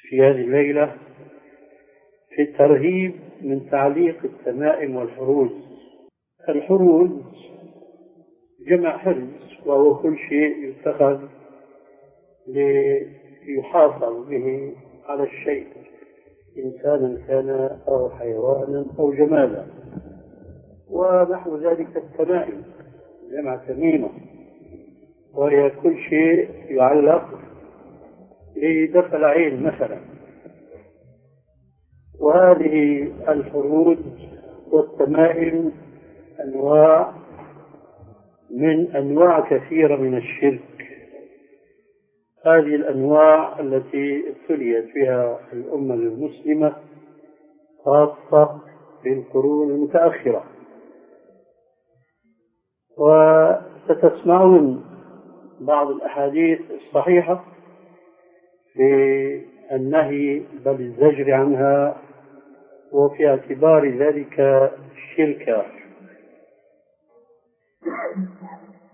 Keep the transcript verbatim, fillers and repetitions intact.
في هذه الليلة في الترهيب من تعليق التمائم والحروز. الحروز جمع حرز، وهو كل شيء يتخذ ليحافظ به على الشيء، إنسانا كان أو حيوانا أو جمالا. ونحو ذلك التمائم جمع تميمة، وهي كل شيء يعلق لدفع العين مثلا. وهذه الحروز والتمائم أنواع من أنواع كثيرة من الشرك. هذه الأنواع التي ابتليت بها الأمة المسلمة خاصة في القرون المتأخرة. وستسمعون بعض الأحاديث الصحيحة في النهي بل الزجر عنها، وفي اعتبار ذلك شركا.